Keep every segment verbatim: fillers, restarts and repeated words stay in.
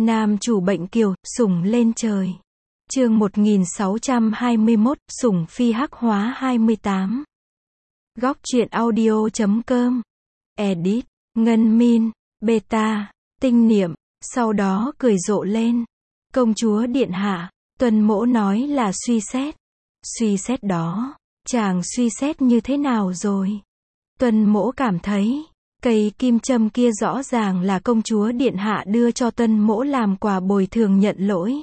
Nam chủ bệnh kiều, sủng lên trời. Chương một nghìn sáu trăm hai mươi mốt, sủng phi hắc hóa hai mươi tám. Góc truyện audio chấm com. Edit, Ngân Min, Beta, Tinh Niệm, sau đó cười rộ lên. Công chúa điện hạ, Tuân Mỗ nói là suy xét. Suy xét đó, chàng suy xét như thế nào rồi? Tuân Mỗ cảm thấy, cây kim châm kia rõ ràng là công chúa điện hạ đưa cho Tuân Mỗ làm quà bồi thường nhận lỗi.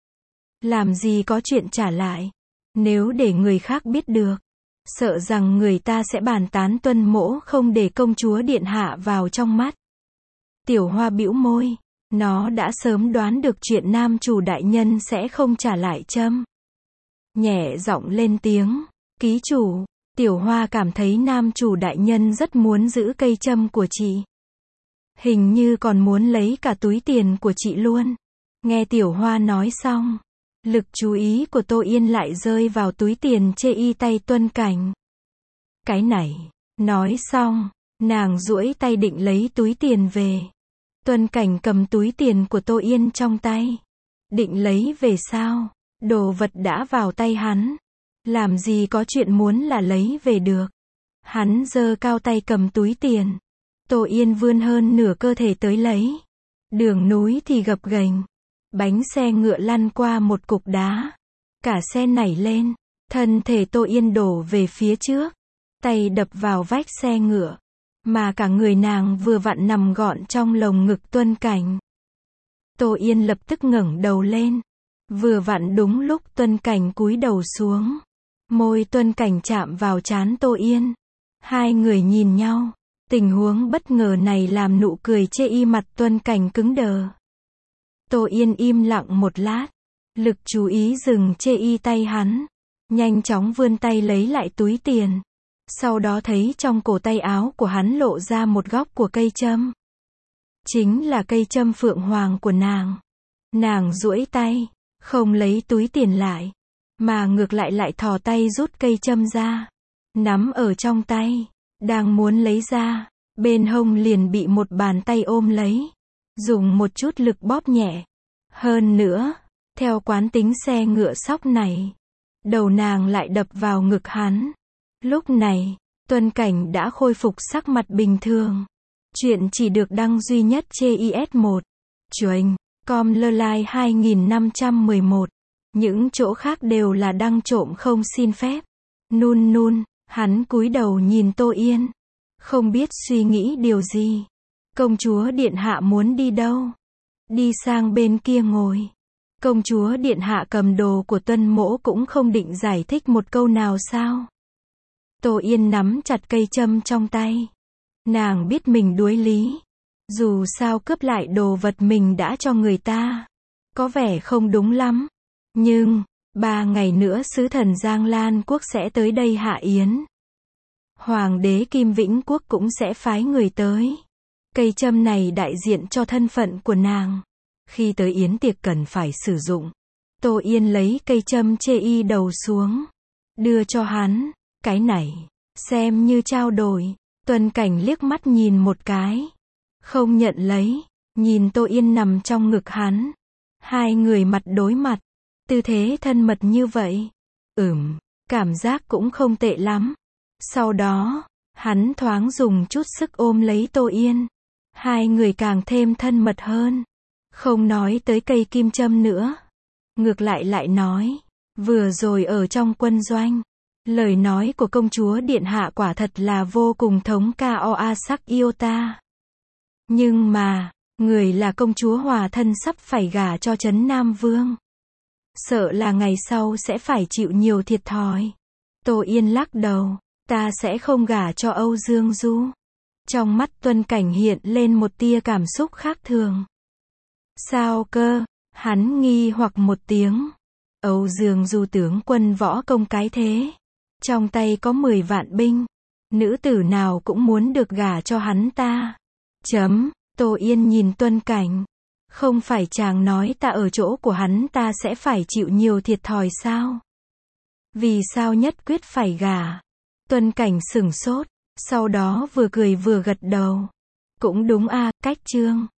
Làm gì có chuyện trả lại. Nếu để người khác biết được, sợ rằng người ta sẽ bàn tán Tuân Mỗ không để công chúa điện hạ vào trong mắt. Tiểu Hoa bĩu môi, nó đã sớm đoán được chuyện nam chủ đại nhân sẽ không trả lại châm. Nhẹ giọng lên tiếng, ký chủ. Tiểu Hoa cảm thấy nam chủ đại nhân rất muốn giữ cây châm của chị. Hình như còn muốn lấy cả túi tiền của chị luôn. Nghe Tiểu Hoa nói xong, lực chú ý của Tô Yên lại rơi vào túi tiền chê y tay Tuân Cảnh. Cái này, nói xong, nàng duỗi tay định lấy túi tiền về. Tuân Cảnh cầm túi tiền của Tô Yên trong tay. Định lấy về sao? Đồ vật đã vào tay hắn. Làm gì có chuyện muốn là lấy về được. Hắn giơ cao tay cầm túi tiền. Tô Yên vươn hơn nửa cơ thể tới lấy. Đường núi thì gập ghềnh. Bánh xe ngựa lăn qua một cục đá. Cả xe nảy lên. Thân thể Tô Yên đổ về phía trước. Tay đập vào vách xe ngựa. Mà cả người nàng vừa vặn nằm gọn trong lồng ngực Tuân Cảnh. Tô Yên lập tức ngẩng đầu lên. Vừa vặn đúng lúc Tuân Cảnh cúi đầu xuống. Môi Tuân Cảnh chạm vào trán Tô Yên. Hai người nhìn nhau. Tình huống bất ngờ này làm nụ cười chê y mặt Tuân Cảnh cứng đờ. Tô Yên im lặng một lát. Lực chú ý dừng chê y tay hắn. Nhanh chóng vươn tay lấy lại túi tiền. Sau đó thấy trong cổ tay áo của hắn lộ ra một góc của cây châm. Chính là cây châm phượng hoàng của nàng. Nàng duỗi tay, không lấy túi tiền lại, mà ngược lại lại thò tay rút cây châm ra. Nắm ở trong tay, đang muốn lấy ra, bên hông liền bị một bàn tay ôm lấy. Dùng một chút lực bóp nhẹ. Hơn nữa, theo quán tính xe ngựa sóc này, đầu nàng lại đập vào ngực hắn. Lúc này, Tuân Cảnh đã khôi phục sắc mặt bình thường. Chuyện chỉ được đăng duy nhất trên i ét một. Chuềnh, com lơ lai hai nghìn năm trăm mười một. Những chỗ khác đều là đăng trộm không xin phép. Nun nun, hắn cúi đầu nhìn Tô Yên. Không biết suy nghĩ điều gì. Công chúa điện hạ muốn đi đâu? Đi sang bên kia ngồi. Công chúa điện hạ cầm đồ của Tuân Mỗ cũng không định giải thích một câu nào sao? Tô Yên nắm chặt cây châm trong tay. Nàng biết mình đuối lý. Dù sao cướp lại đồ vật mình đã cho người ta, có vẻ không đúng lắm. Nhưng, ba ngày nữa sứ thần Giang Lan Quốc sẽ tới đây hạ yến. Hoàng đế Kim Vĩnh Quốc cũng sẽ phái người tới. Cây châm này đại diện cho thân phận của nàng. Khi tới yến tiệc cần phải sử dụng. Tô Yên lấy cây châm chê y đầu xuống. Đưa cho hắn. Cái này, xem như trao đổi. Tuân Cảnh liếc mắt nhìn một cái. Không nhận lấy. Nhìn Tô Yên nằm trong ngực hắn. Hai người mặt đối mặt. Tư thế thân mật như vậy. Ừm, cảm giác cũng không tệ lắm. Sau đó, hắn thoáng dùng chút sức ôm lấy Tô Yên. Hai người càng thêm thân mật hơn. Không nói tới cây kim châm nữa. Ngược lại lại nói. Vừa rồi ở trong quân doanh. Lời nói của công chúa điện hạ quả thật là vô cùng thống ca oa sắc yêu ta. Nhưng mà, người là công chúa hòa thân sắp phải gả cho Trấn Nam Vương. Sợ là ngày sau sẽ phải chịu nhiều thiệt thòi. Tô Yên lắc đầu, ta sẽ không gả cho Âu Dương Du. Trong mắt Tuân Cảnh hiện lên một tia cảm xúc khác thường. Sao cơ? Hắn nghi hoặc một tiếng. Âu Dương Du tướng quân võ công cái thế. Trong tay có mười vạn binh. Nữ tử nào cũng muốn được gả cho hắn ta. Chấm, Tô Yên nhìn Tuân Cảnh. Không phải chàng nói ta ở chỗ của hắn ta sẽ phải chịu nhiều thiệt thòi sao? Vì sao nhất quyết phải gả? Tuân Cảnh sửng sốt. Sau đó vừa cười vừa gật đầu. Cũng đúng a, cách chương.